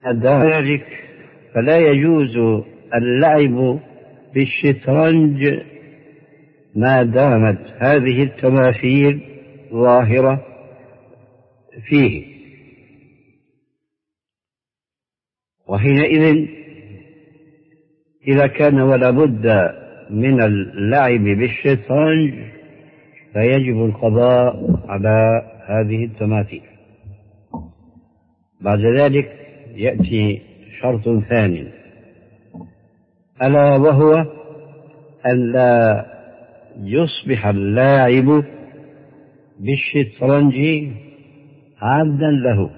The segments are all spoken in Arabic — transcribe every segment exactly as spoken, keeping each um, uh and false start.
ذلك فلا يجوز اللعب بالشطرنج ما دامت هذه التماثيل ظاهرة فيه، وحينئذ إذا كان ولا بد من اللعب بالشطرنج فيجب القضاء على هذه التماثيل. بعد ذلك يأتي شرط ثاني، ألا وهو أن لا يصبح اللاعب بالشطرنج عبدا له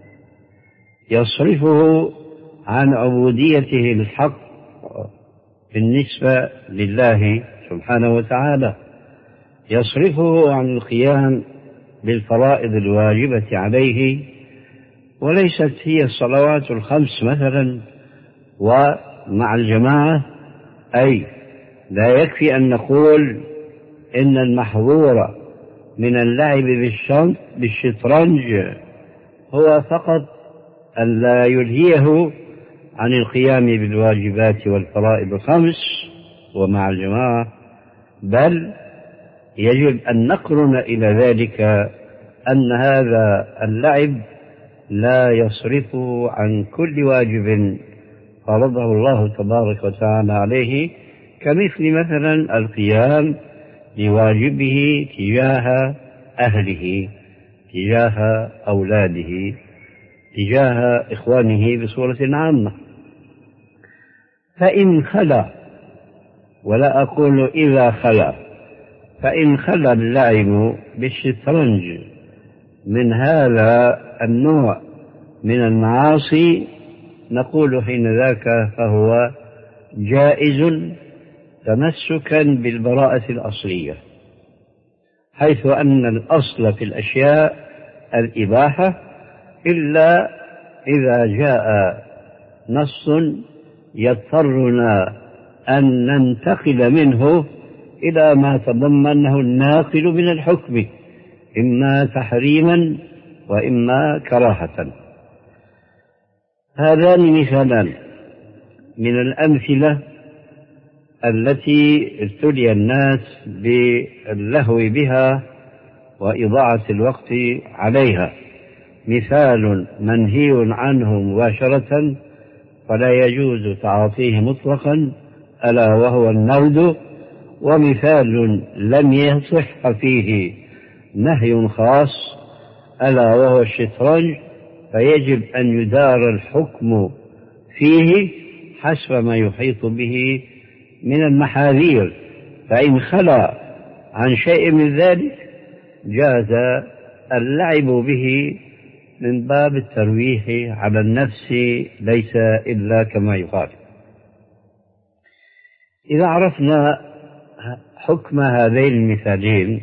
يصرفه عن عبوديته الحق بالنسبة لله سبحانه وتعالى، يصرفه عن القيام بالفرائض الواجبة عليه، وليست هي الصلوات الخمس مثلا ومع الجماعة. أي لا يكفي أن نقول إن المحظور من اللعب بالشطرنج هو فقط أن لا يلهيه عن القيام بالواجبات والفرائض الخمس ومع الجماعة، بل يجب أن نقرن إلى ذلك أن هذا اللعب لا يصرفه عن كل واجب فرضه الله تبارك وتعالى عليه، كمثل مثلا القيام بواجبه تجاه أهله، تجاه أولاده، تجاه إخوانه بصورة عامة. فإن خلا، ولا أقول إذا خلا، فإن خلا اللعب بالشطرنج من هذا النوع من المعاصي نقول حين ذاك فهو جائز تمسكا بالبراءة الأصلية، حيث أن الأصل في الأشياء الإباحة إلا إذا جاء نص يضطرنا أن ننتقل منه إلى ما تضمنه الناقل من الحكم، إما تحريما وإما كراهة. هذان مثالان من الأمثلة التي ابتلي الناس باللهو بها وإضاعة الوقت عليها. مثال منهي عنه مباشرة فلا يجوز تعاطيه مطلقا، ألا وهو النرد، ومثال لم يصح فيه نهي خاص ألا وهو الشطرنج، فيجب أن يدار الحكم فيه حسب ما يحيط به من المحاذير، فإن خلا عن شيء من ذلك جاز اللعب به من باب الترويح على النفس، ليس إلا كما يقال. إذا عرفنا حكم هذين المثالين